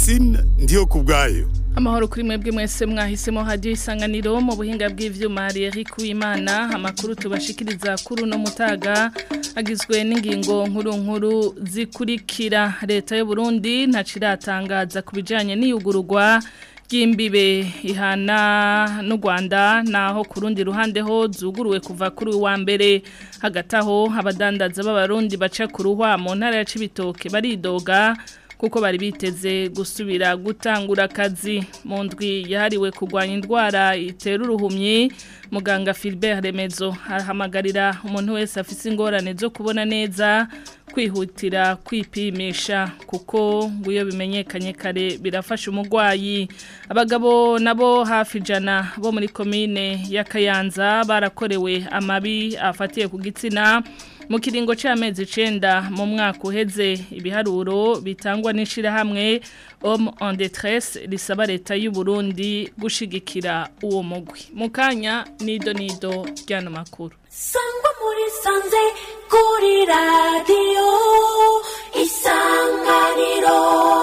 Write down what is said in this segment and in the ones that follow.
Francine ndiyo kubgayo. Amahoro kuri mwebwe mwese mwahisemo hadiyo isanganiro mu buhinga bw'ivyuma Eric Uwimana amakuru tubashikiriza kuri no mutaga agizwe n'ingingo nkuru zikurikira leta y'u Burundi ntaciratangaza kubijanye n'iyugururwa ry'imbibe ihana n'u Rwanda naho kurundi ruhande ho zuguruwe kuva kuri wa mbere hagataho abadandaza b'abarundi baca ku ruhwa mu ntara ya Cibitoke baridoga kuko bari biteze gusubira gutangura akazi mu ndwi yahariwe kurwanya indwara itera uruhumyi muganga Philbert Remezo arahamagarira umuntu wese afise ingorane zo kubona neza kwihutira kwipimisha kuko nguyo bimenyekanye kare birafasha umugwayi abagabo nabo hafi jana bo muri commune ya Kayanza barakorewe amabi afatiye ku gitsina mu kiringo c'amezi 9 mu mwaka uheze ibiharuro bitangwa n'ishira hamwe Homme en détresse risaba leta y'u Burundi gushigikira uwo mugwi mukanya nido ryano makuru Sangwa muri sanze kuri radio Isanganiro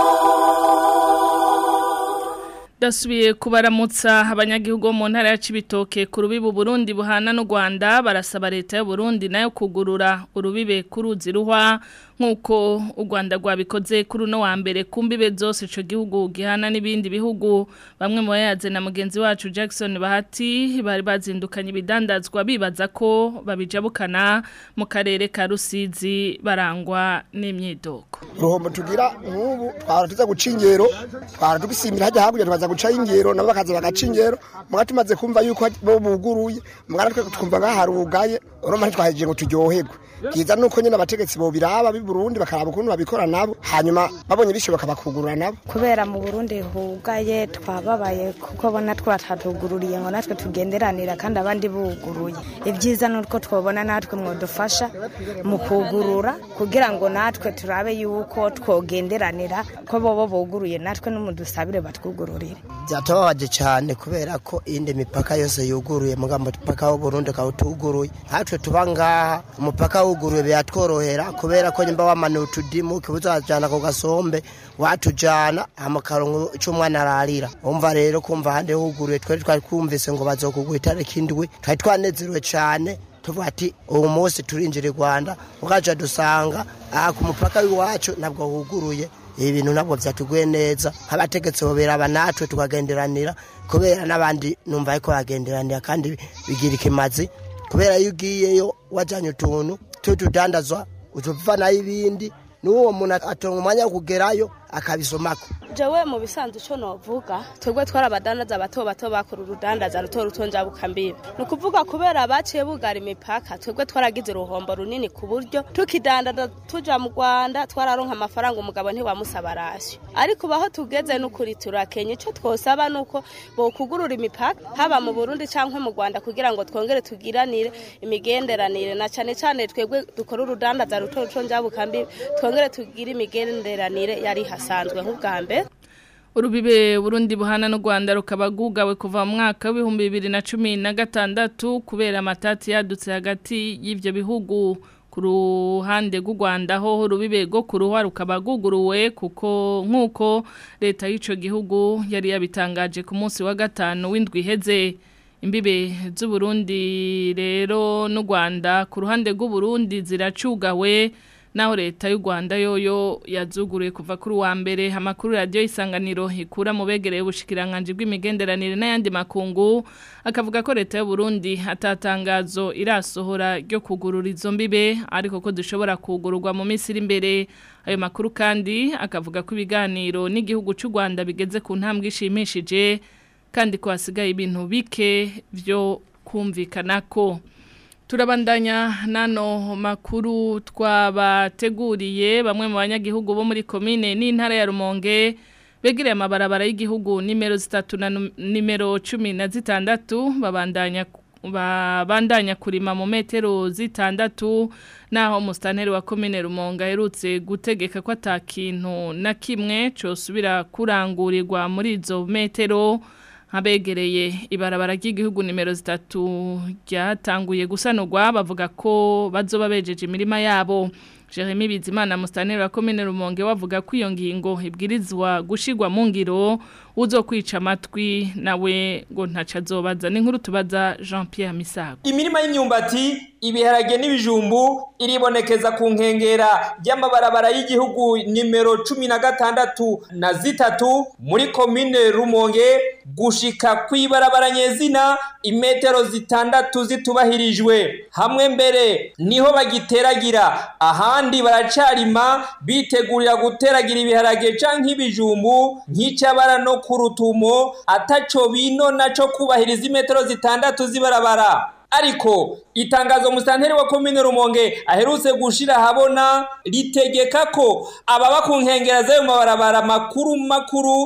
Dasubiye kubaramutsa abanyagihugu mu ntara ya Cibitoke ku rubibu Burundi buhana n'u Rwanda barasaba leta y'u Burundi nayo kugurura urubibe kuruzi ruhwa nkuko u Rwanda rwabikoze kuri no wa mbere kumbibe zose ico gihugu gihana n'ibindi bihugu bamwe mu bayaze na mugenzi wacu Jackson Bahati bari bazindukanye ibidandazwa bibaza ko babijabukana mu karere ka Rusizi barangwa n'imyidogo ruhombo tugira nk'ubu twaratuza guca ingero twaratugisimira hajya hakurya tubaza guca ingero nabo bakaza bagaca ingero muga tumaze kumva yuko bo buguruye muga natwe twumva ngaharugaye urumva ntitwaheje ngo turyoherwe kiza nuko nyene abategetsi bo biraba bi Burundi bakaraba ukuntu babikora nabo hanyuma babonye bishoboka bakugurura nabo kubera mu Burundi hugaye twababaye kuko bona twatatugururiye ngo natwe tugenderanira kandi abandi buguruye ibyiza nuko twobona natwe mwodufasha mu kugurura kugira ngo natwe turabe yuko twogenderanira ko bobo buguruye natwe n'umudusabire batwugururire byatabaje cyane kubera ko inde mipaka yose yuguruye mugambo mupaka wo Burundi kawutuguruye hatwe tubangaha umupaka uguruye byatworohera kubera ko nyimba wamanuye utudimu kibuzajana ko gasombe watujana amakarongo cy'umwana ararira umva rero kumva hande huguruye twari kumvise ngo bazokugwita rekindwe twari twanezerwe cyane tuvuga ati uwo munsi turinjira i Rwanda ugaje dusanga ku mupaka w'iwacu nabwo huguruye ibintu nabwo byatuguye neza abategetsi bo beraba natwe tukagenderanira kubera nabandi numva ko bagenderanira kandi bigira ikimazi kubera yugiyeyo wajanye utuntu tutudandazwa utuva na ibindi nuwo muntu atonga umwanya wo kugerayo akabisomako jewe mu bisanzwe cyo novuga twebwe twarabadandaza bato bakora urudandaza rutonja bukambibe nukuvuga kubera baciye bugara imipaka twebwe twaragize uruhombo runini ku buryo tukidandaza tuja mu Rwanda twararonka amafaranga umugabo ntiwamusaba rasyo ariko baho tugeze n'ukuri turakenye cyo twosaba nuko bo kugurura imipaka haba mu Burundi canke mu Rwanda kugira ngo twongere tugiranire imigenderanire na cane twebwe dukora urudandaza rutonja bukambibe twongere tugira imigenderanire yari hasanzwe nk'ubwambe Urubibe Burundi buhana n'u Rwanda rukaba gugawe kuva mu mwaka wa 2016 kubera amatati yadutse hagati y'ivyo bihugu ku ruhande rw'u Rwanda ho urubibe go kuruhwa rukaba guguruwe kuko nkuko leta y'ico gihugu yari yabitangaje ku munsi wa gatanu w'indwi iheze imbibe z'u Burundi rero n'u Rwanda ku ruhande rw'u Burundi ziracugawe naho leta y'u Rwanda yoyo yazuguruye kuva kuri wa mbere amakuru radio isanganiro ikura mu begereye ubushikiranganje bw'imigenderanire n'ayandi makungu akavuga ko leta y'u Burundi atatangazo irasohora ryo kugurura izo mbibe ariko ko dushobora kugururwa mu minsi iri imbere ayo makuru kandi akavuga ko ibiganiro n'igihugu cy'u Rwanda bigeze ku ntambwe ishimishije kandi ko hasigaye ibintu bike byo kumvikanako turabandanya nano makuru twabateguriye bamwe mu banyagihugu bo muri commune n'intara ya Rumonge begereye amabarabara y'igihugu nimero 3 na nimero 16 babandanya kurima mu metero 6 naho mustaneri wa commune Rumonge aherutse gutegeka ko atakintu na kimwe cyo subira kurangurirwa muri izo metero abegereye ibarabara ry'igihugu nimero 3 ryatanguye gusanurwa bavuga ko bazoba bejeje imirima yabo Jeremy Bizimana Mustaneri wa komine Rumonge wavuga ko iyo ngingo ibwirizwa gushigwa mu ngiro uzokwica amatwi nawe ngo ntaca azobaza n'inkuru tubaza Jean Pierre Misago. Imirima y'imyumbati ibiharage n'ibijumbu iribonekeza ku nkengera y'amabarabara y'igihugu nimero 16 na 3 muri komine Rumonge gushika kwibarabara nyezina imetero 6 zitubahirijwe hamwe mbere niho bagiteragira ahandi baracarima bitegurira guteragira ibiharage canke ibijumbu nk'icabara no kurutumo ataco bino naco kubahiriza imetero 6 zibarabara. Ariko itangazo Musanteri wa komine Rumonge aherutse gushira habona ritegeka ko ababa ku nkengera zayo mabarabara makuru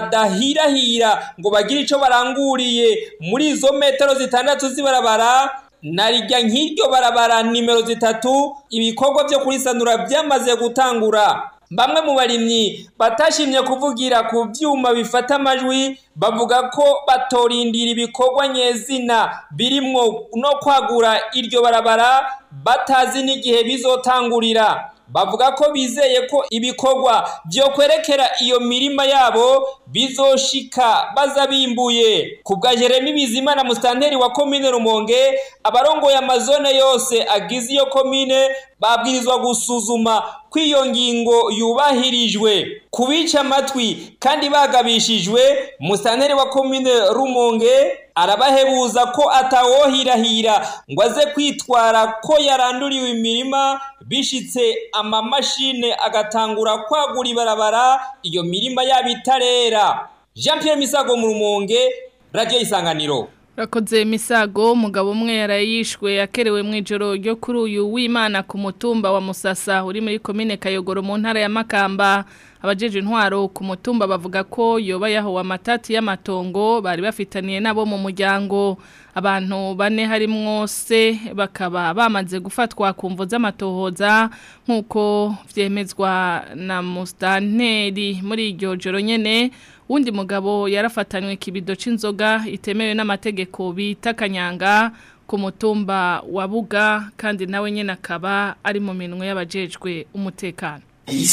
badahirahira ngo bagire ico baranguriye muri izo metero 6 zibarabara narijya nk'iryo barabara nimero 3 ibikorwa byo kurisanura byamaze gutangura. Bamwe mu barimyi batashimye kuvugira ku byuma bifata amajwi bavuga ko batorindira ibikorwa nyezina birimwo no kwagura iryo barabara batazi n'igihe bizotangurira. Bavuga ko bizeye ko ibikorwa byo kwerekera iyo mirima yabo bizoshika baza bimbuye. Kubwa Jeremy Bizimana Mustanteri wa komine Rumonge abarongoye amazone yose agize iyo komine babwirizwa gusuzuma kwiyo ngingo yubahirijwe kubica amatwi kandi bagabishijwe. Mustanteri wa komine Rumonge arabahebuza ko atawohirahira ngo aze kwitwara ko yaranduriwe imirima bishitse amamashine agatangura kwagura ibarabara iyo mirima yabitarera. Jean Pierre Misago mu Rumonge, Radio Isanganiro. Rakoze Misago umugabo umwe yarayishwe yakerewe mu ijoro ryo kuri uyu w'Imana ku mutumba wa Musasa uri muri komine Kayogoro mu ntara ya Makamba. Abajeje intwaro ku mutumba bavuga ko yoba yaho amatati y'amatongo bari bafitaniye nabo mu muryango. Abantu bane harimwo se bakaba bamaze gufatwa ku mvo z'amatohoza nkuko vyemezwa na Mustanteri muri iryo joro nyene. Undi mugabo yarafatanywe kibido c'inzoga itemewe n'amategeko bita kanyanga ku mutumba wa Buga kandi nawe nyene akaba ari mu minwe y'abajejwe umutekano.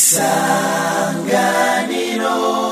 Isanganiro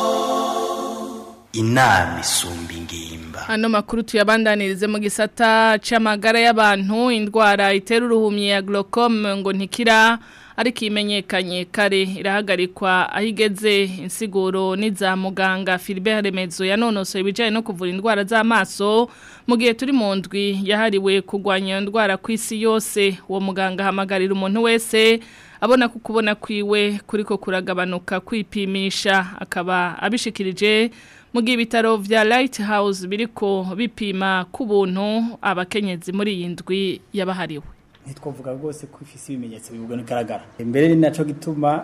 inama isumba ingimba. Hano makuru tuyabandanirize mu gisata c'amagara y'abantu indwara itera uruhumye ya glaucome ngo ntikira ariko imenyekanye kare irahagarikwa ahigeze insiguro n'iza muganga Philbert Remezo yanonosoye ibijanye no kuvura indwara z'amaso mu gihe turi mu ndwi yahariwe kugwanya indwara ku isi yose. Uwo muganga hamagarira umuntu wese abona ko kubona kwiwe kuriko kuragabanuka kwipimisha akaba abishikirije mu gihe ibitaro vya Lighthouse biriko bipima ku buntu abakenyezi muri iyi ndwi yabahariwe. Ntitwovuga rwose ko ifise ibimenyetso bibugwa nigaragara. Mbere ni naco gituma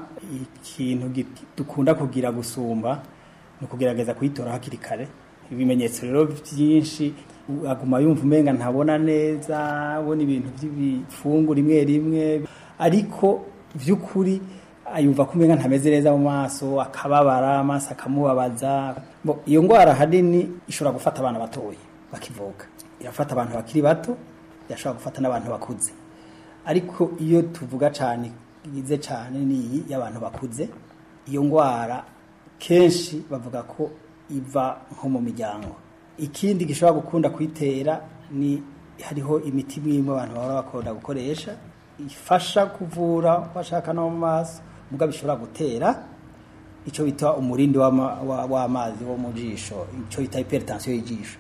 ikintu dukunda kugira gusumba no kugerageza kuyitora hakiri kare. Ibimenyetso rero byinshi aguma yumva umenga ntabona neza, abona ibintu by'ibifungu rimwe ariko vy'ukuri ayumva kumenga ntameze neza mu maso, akababara amaso akamubabaza. Iyo ngwara hanini ishobora gufata abana batoye bakivuka, irafata abantu bakiri bato, yashobora gufata n'abantu bakuze. Ariko iyo tuvuga cyane igize cyane ni y'abantu bakuze, iyo ngwara kenshi bavuga ko iva nko mu miryango. Ikindi gishobora gukunda kwitera ni hariho imiti imwe abantu bahora bakunda gukoresha ifasha kuvura bashaka no mu maso muga bishobora gutera ico bita umurindi w'amazi wo mu jisho, ico bita hypertension y'ijisho.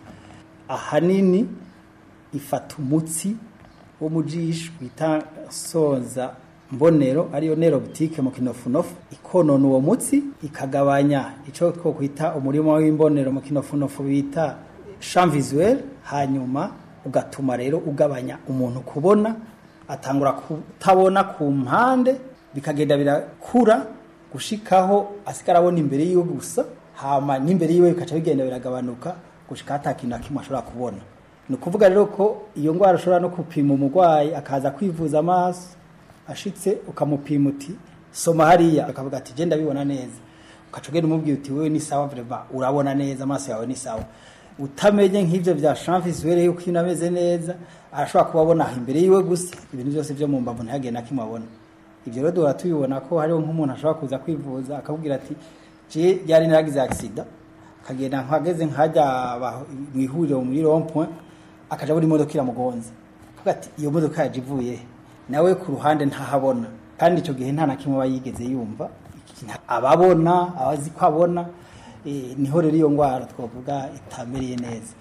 Ahanini ifata umutsi wo mu jisho bita soza mbonero ariyo nerobutike mu kinofunofu, ikonona uwo mutsi ikagabanya ico ko kwita umurimo w'imbonero mu kinofunofu bita champ visuel, hanyuma ugatuma rero ugabanya umuntu kubona, atangura kutabona ku mpande bikagenda birakura gushikaho asigara abona imbere yiwe gusa, hama n'imbere yiwe bikaca bigenda biragabanuka gushika atakintu kimwe ashobora kubona. Ni kuvuga rero ko iyo ngwara ashobora no kupima umurwayi akaza kwivuza amaso, ashitse ukamupima uti soma hariya, akavuga ati je ndabibona neza, ukacugenda umubwiye uti wewe ni sawa vreba urabona neza amaso yawe ni sawa. Utamenye nk'ivyo vya champ visuel yuko inameze neza arashobora kubabona imbere yiwe gusa, ibintu byose byo mu mbavu ntihagenda kimwe abona. ivyo rero duhora tubibona ko hariho nk'umuntu ashobora kuza kwivuza akabwira ati je yari naragize accident akagenda nkageze nkajya mwihuriro muri rond-point akaja buri modoka iramugonze avuga ati iyo modoka yaje ivuye nawe ku ruhande ntahabona kandi ico gihe nta na kimwe bayigeze yumva ababona abazi ko abona niho rero iyo ngwara twavuga itamereye neza.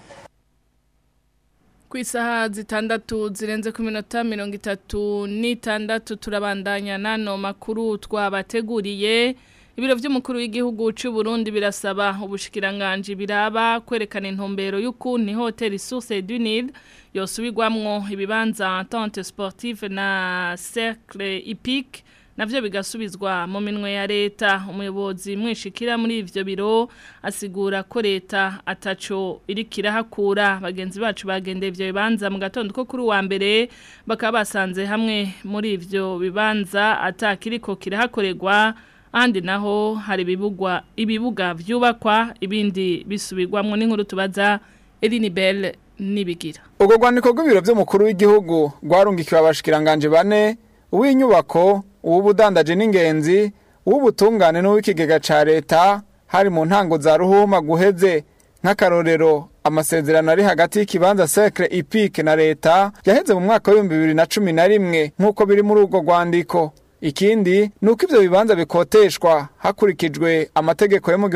Ku isaha zitandatu zirenze ku minota 36 turabandanya nano makuru twabateguriye. Ibiro vy'umukuru w'igihugu cy'u Burundi birasaba ubushikiranganje biraba kwerekana intumbero y'ukuntu Hotel Source du Nil yosubirwamwo ibibanza Entente Sportive na Cercle Hippique navyo bigasubizwa mu minwe ya leta. Umuyobozi mwishikira muri ivyo biro asigura ko leta ataco irikira hakura. Bagenzi bacu bagendeye ivyo bibanza mu gatondo ko kuri wa mbere bakaba basanze hamwe muri ivyo bibanza atakiriko kirahakorerwa, andi naho hari ibibuga vyubakwa ibindi bisubirwamwo. N'inkuru tubaza Elinibel Nibigira. Ubwo rwandiko rw'ibiro vy'umukuru w'igihugu rwarungikiwe abashikiranganje bane, uw'inyubako, uw'ubudandaje n'ingenzi, uw'ubutungane n'uw'ikigega ca leta, hari mu ntango za ruhuma guheze. Nk'akarorero, amasezerano ari hagati y'ikibanza Cercle Hippique na leta yaheze mu mwaka wa 2011 nk'uko biri muri urwo rwandiko. Ikindi nuko ivyo bibanza bikoteshwa hakurikijwe amategeko yo mu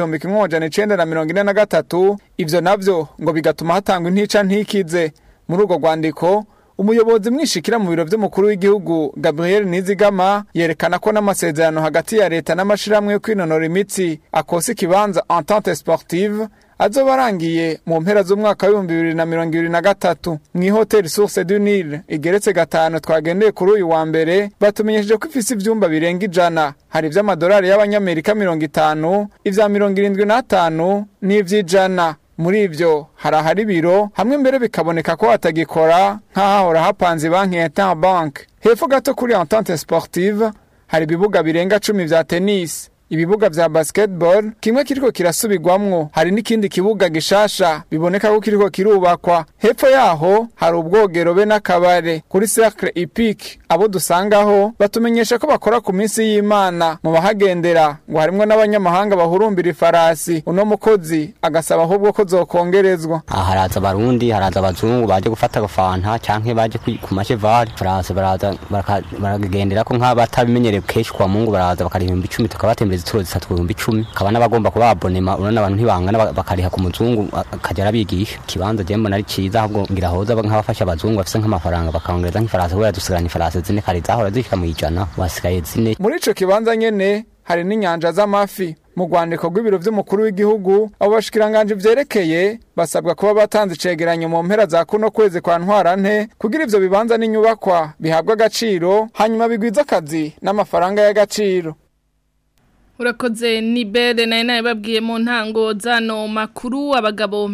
1943, ivyo navyo ngo bigatuma hatangwa intica ntikize. Muri urwo rwandiko umuyobozi mwishikira mu biro vy'umukuru w'igihugu Gabriel Nizigama yerekana ko n'amasezerano hagati ya leta n'amashiramwe yo kwinonora imitsi akosa ikibanza Entente Sportive azobarangiye mu mpera z'umwaka wa 2023. Mwi Hotel Source du Nil igeretse 5 twagendeye kuri uyu wa mbere batumenyesheje ko ifise ivyumba birenga 100, hari vy'amadolari y'abanyamerika 50, ivya 75 n'ivy'ijana. Muri ivyo hari biro hamwe mbere bikaboneka ko atagikora nk'ahahora hapanze banki ya Interbank. Hepfo gato kuri Entente Sportive hari ibibuga birenga 10 vya tennis, ibibuga vya basketball, kimwe kiriko kirasubirwamwo, hari n'ikindi kibuga gishasha biboneka ko kiriko kirubakwa. Hepfo yaho hari ubwogero be n'akabare. Kuri Cercle Hippique abo dusangaho batumenyesha ko bakora ku minsi y'Imana. Mu bahagendera ngo harimwo n'abanyamahanga bahurumbira ifarasi. Uno mukozi agasaba ahubwo ko zokongerezwa. Haraza abarundi, haraza abazungu baje gufata gafanta canke baje ku macheval. France baraza baragendera ko nk'abatabimenyereye keshi kwa Mungu baraza bakarihimba 10 tukabatembereza ituro zitatu 10. Kabana bagomba kuba abonema urana abantu ntibangana bakariha ku muzungu akajara bigisha. Kibanza jembo nari ciza ahubwo ngira hoza nk'abafasha abazungu bafise nk'amafaranga bakongeza nk'ifarasi we dusigaranye ifarasi zine kari zahora zishika mu ijana wasigaye zine. Muri ico kibanza nyene hari n'inyanja z'amafi. Mu rwandiko rw'ibiro vy'umukuru w'igihugu abo bashikiranganje vyerekeye basabwa kuba batanze icegeranyo mu mpera za kuno kwezi kwa ntwarante kugira ivyo bibanza n'inyubakwa bihabwa agaciro hanyuma bigwiza akazi n'amafaranga y'agaciro. Urakoze Nibere naye babwiye mu ntango zano makuru abagabo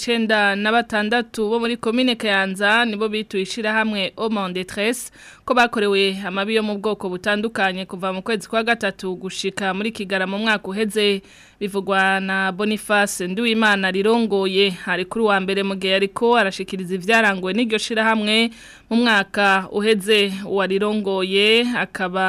96 bo muri commune Kayanza nibo bituyishira hamwe Homme de Tresse ko bakorewe amabi yo mu bwoko butandukanye kuva mu kwezi kwa gatatu gushika muri Kigara mu mwaka uheze. Bivugwa na Boniface Nduwimana rirongoye hari kuri wa mbere mu gihe ariko arashikiriza ivyarangwe n'iryo shira hamwe mu mwaka uheze. Warirongoye akaba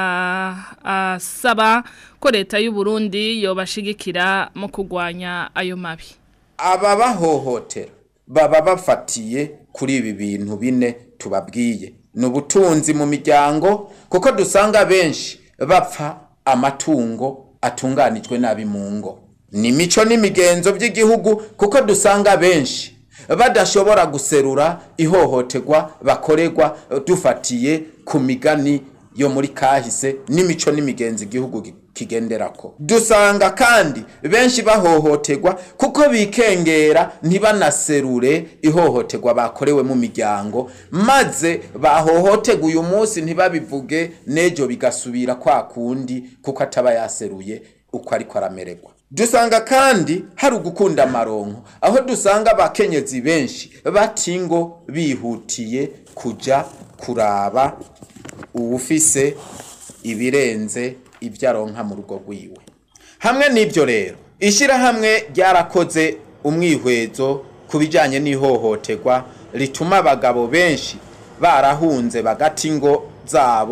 asaba ko leta y'u Burundi yobashigikira mu kugwanya ayo mabi. Aba bahohotera baba bafatiye kuri ibi bintu bine tubabwiye. Nubutunzi mu miryango kuko dusanga benshi bapfa amatungo atunganijwe nabi mu ngo. Ni mico n'imigenzo by'igihugu kuko dusanga benshi badashobora guserura ihohoterwa bakorerwa dufatiye ku migani yo muri kahise n'imico n'imigenzo igihugu kigenderako. Dusanga kandi benshi bahohoterwa kuko bikengera ntibanaserure ihohoterwa bakorewe mu miryango maze bahohoterwa uyu munsi ntibabivuge nejo bigasubira kwa kundi kuko ataba yaseruye uko ariko aramererwa. Dusanga kandi hari ugukunda amaronko aho dusanga abakenyezi benshi batingo bihutiye kuja kuraba uwufise ibirenze ibyaronka mu rugo rwiwe. Hamwe n'ibyo rero ishira hamwe ryarakoze umwihwezo kubijanye n'ihohoterwa rituma abagabo benshi barahunze bagati ngo zabo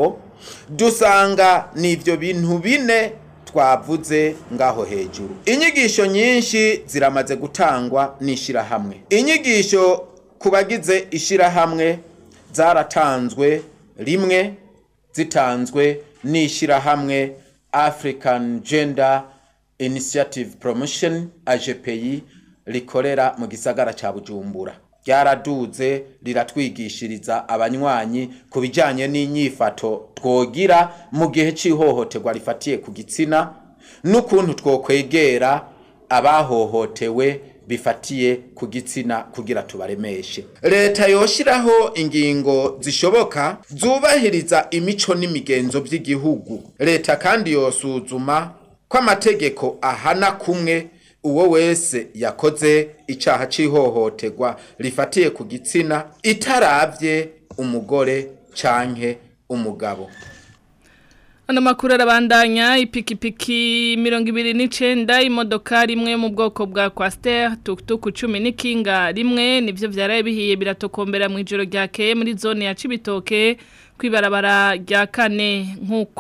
dusanga n'ivyo bintu bine twavuze ngaho hejuru. Inyigisho nyinshi ziramaze gutangwa n'ishirahamwe. Inyigisho kubagize ishirahamwe zaratanzwe rimwe, zitanzwe n'ishirahamwe African Gender Initiative Promotion AGPI rikorera mu gisagara ca Bujumbura. Ryaraduze riratwigishiriza abanywanyi ku bijanye n'inyifato twogira mu gihe c'ihohoterwa rifatiye ku gitsina n'ukuntu twokwegera abahohotewe bifatiye ku gitsina kugira tubaremeshe. Leta yoshiraho ingingo zishoboka zubahiriza imico n'imigenzo by'igihugu. Leta kandi yosuzuma ko amategeko ahana kumwe uwo wese yakoze icaha c'ihohoterwa rifatiye ku gitsina itaravye umugore canke umugabo. Ano makuru arabandanya ipikipiki 29 imodoka rimwe mu bwoko bwa Coaster tuktuku 10 n'ikinga rimwe nivyo vyaraye bihiye biratokombera mu ijoro ryakeye muri zone ya Cibitoke kwibarabara rya kane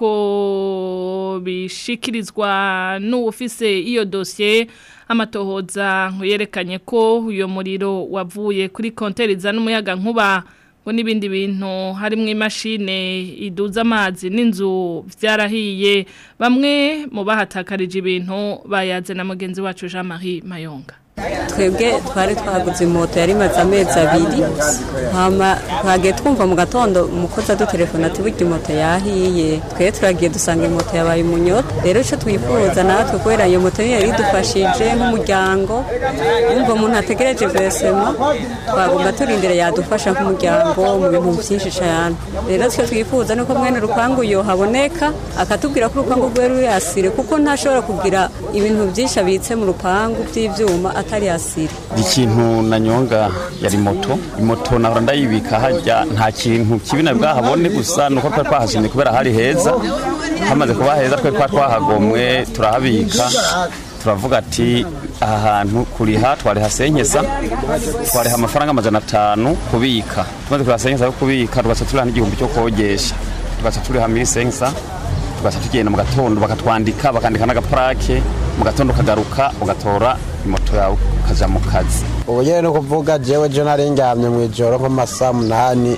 nkuko bishikirizwa n'ufise iyo dossier amatohoza yerekanye ko uyo muriro wavuye kuri konteri za n'umuyaga nkuba ngo n'ibindi bintu harimwo imashine iduza amazi n'inzu vyarahiye bamwe mu bahatakarije ibintu bayaze na mugenzi wacu Jean Marie Mayonga. Twebwe twari twaguze moto yari maze amezi abiri hama twagiye twumva mu gatondo umukozi adutelefona ati burya moto yahiye twe turagiye dusanga moto yabaye umunyota rero ico twifuza natwe kubera iyo moto yari idufashije nk'umuryango umva umuntu ategereje vesema twagomba turindire yadufasha nk'umuryango mu bintu byinshi cyane rero twe twifuza nuko mwene rupangu yo haboneka akatubwira ko urupangu rwe ruyasire kuko ntashobora kugira ibintu byinshi abitse mu rupangu by'ivyuma atari asiri. Ikintu nanyonga yari moto nahora ndayibika hajya nta kintu kibina bwahabone gusa nuko twahashimye kubera hari heza hamaze kuba heza twahagomwe turahabika turavuga ati aha hantu kuriha twari hasenyesa twari amafaranga 500 kubika tumaze kurasenyesa kubika tugaca turiha n'igihumbi cyo kogesha tugaca turiha 1500 tugaca tugenda mu gatondo bakatwandika bakandika n'agaplake mu gatondo kagaruka ugatora moto yawe kaja mu kazi. Ubuye no kuvuga jewe je narengamye mu ijoro nko masaa 8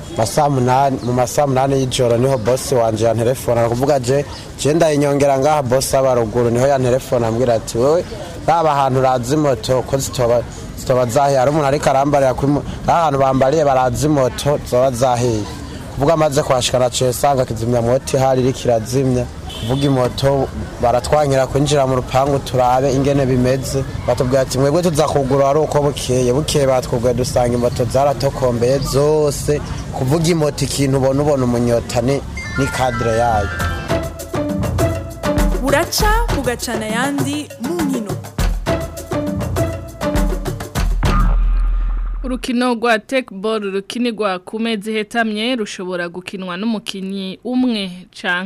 mu masaa 8 y'ijoro niho boss wanje ya telefona kuvuga je ndayinyongera ngaha boss abaruguru niho ya telefona ambwira ati wewe baba ahantu razi moto ko zitoba zahiye ari umuntu ariko arambarira kuri ahantu bambariye barazi moto zoba zahiye kuvuga amaze kwashikana cesanga kizimya moto hari iri kirazimya kuvuga imoto baratwanyira kwinjira mu rupangu turabe ingene bimeze batubwira ati mwebwe tuzakugura ari uko bukeye batwubwiye dusanga imoto zaratokombeye zose kuvuga imoto ikintu ubona umunyota ni cadre yayo buraca bugacana yandi mu nkino. Urukino rwa tekball rukinirwa ku mezi hetamye rushobora gukinwa n'umukinyi umwe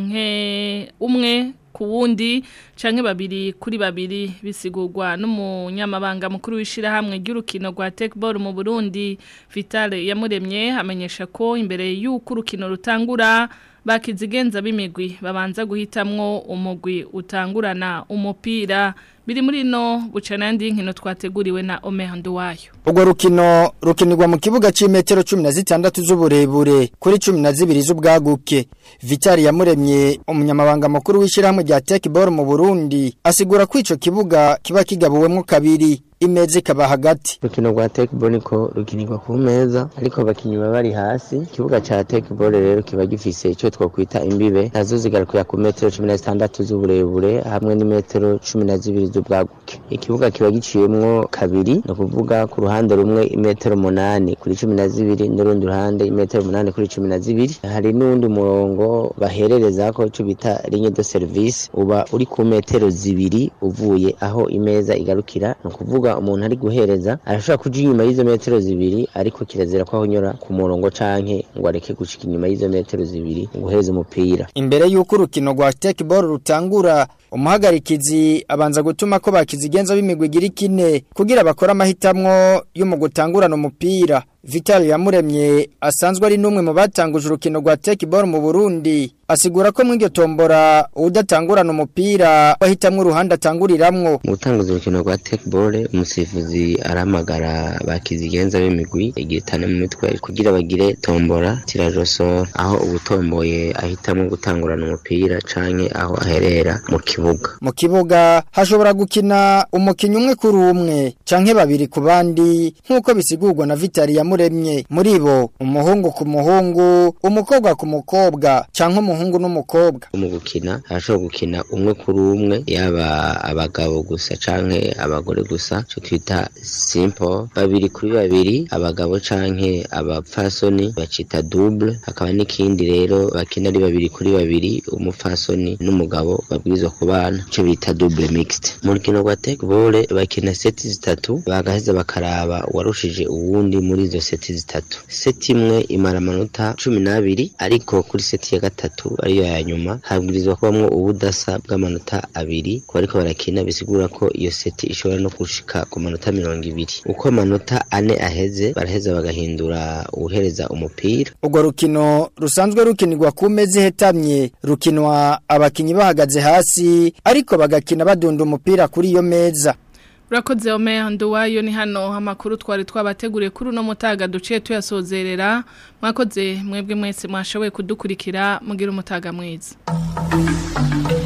ku wundi canke babiri kuri babiri bisigurwa n'umunyamabanga mukuru w'ishirahamwe ry'urukino rwa tekball mu Burundi Vital Yamuremye amenyesha ko imbere y'uko urukino rutangura bakizigenza b'imigwi babanza guhitamwo umugwi utangurana umupira biri muri no bucana yandi nkino twateguriwe na Omehando wayo. Ubwo rukino rukinirwa mu kibuga c'imetero 16 z'uburebure kuri 12 z'ubwaguke. Vitali Yamuremye umunyamabanga makuru w'ishirahamwe rya Tekball mu Burundi asigura ko ico kibuga kiba kigabuwemwo kabiri imeze kaba hagati. Rukino rwa Tekball niko rukinirwa ku meza ariko abakinyi bari hasi. Kibuga ca Tekball rero kiba gifise ico twokwita imbibe nazo zigaruka ku metero 16 z'uburebure hamwe n'imetero 12 z'ubwaguke. Ikibuga kiba giciyemwo kabiri no kuvuga ku ruhande rumwe imetero 8 kuri 12 n'urundi ruhande imetero 8 kuri 12. Hari n'undi murongo baherereza ko cyo bita ligne de service uba uri ku metero 2 uvuye aho imeza igarukira no kuvuga umuntu ari guhereza arashobora kuja inyuma y'izo metero 2 ariko kirazira ko ahonyora ku murongo canke ngo areke gushika inyuma y'izo metero 2 guhereza umupira. Imbere y'uko urukino rwa Tekball rutangura umuhagarikizi abanza gutuma ko bakizigenza b'imigwi gira kine kugira bakora amahitamwo yo mu gutangurana umupira. Vital Yamuremye asanzwe ari numwe mu batanguje urukino rwa Tekball mu Burundi asigura ko mw'iryo tombora udatangurana umupira wahitamwe uruhande atanguriramwo. Mu gutanguza urukino rwa tekebore umusifuzi aramagara bakizigenza b'imigwi igitana mu mitwe kugira bagire tombora tirajosora aho ubutomboye ahitamwe gutangurana umupira canke aho aherera mu kibuga. Mu kibuga hashobora gukina umukinyi umwe kuri umwe canke babiri ku bandi nk'uko bisigurwa na Vitali Yamuremye. Muri bo umuhungu ku muhungu, umukobwa ku mukobwa canke umuhungu n'umukobwa. Mu gukina hashobora gukina umwe kuri umwe yaba abagabo gusa canke abagore gusa cyo twita simple, babiri kuri babiri abagabo canke abapfasoni bacita double. Hakaba n'ikindi rero bakina ari babiri kuri babiri umupfasoni n'umugabo babwirizwa kubana cyo bita double mixed. Mu rukino rwa tekebore bakina seti zitatu bagaheza bakaraba warushije uwundi muri izo seti zitatu. Seti imwe imara amanota 12 ariko kuri seti ya gatatu ariyo ya nyuma habwirizwa kubamwo ubudasa bw'amanota 2 ko ariko barakina bisigura ko iyo seti ishobora no gushika ku manota 20. Uko amanota 4 aheze baraheza bagahindura uhereza umupira. Urwo rukino rusanzwe rukinirwa ku mezi hetamye rukinwa abakinyi bahagaze hasi ariko bagakina badunda umupira kuri iyo meza. Urakoze Omer Nduwayo ni hano amakuru twari twabateguriye kuri no mutaga duciye tuyasozerera. Mwakoze mwebwe mwese mwashoboye kudukurikira mugira umutaga mwiza.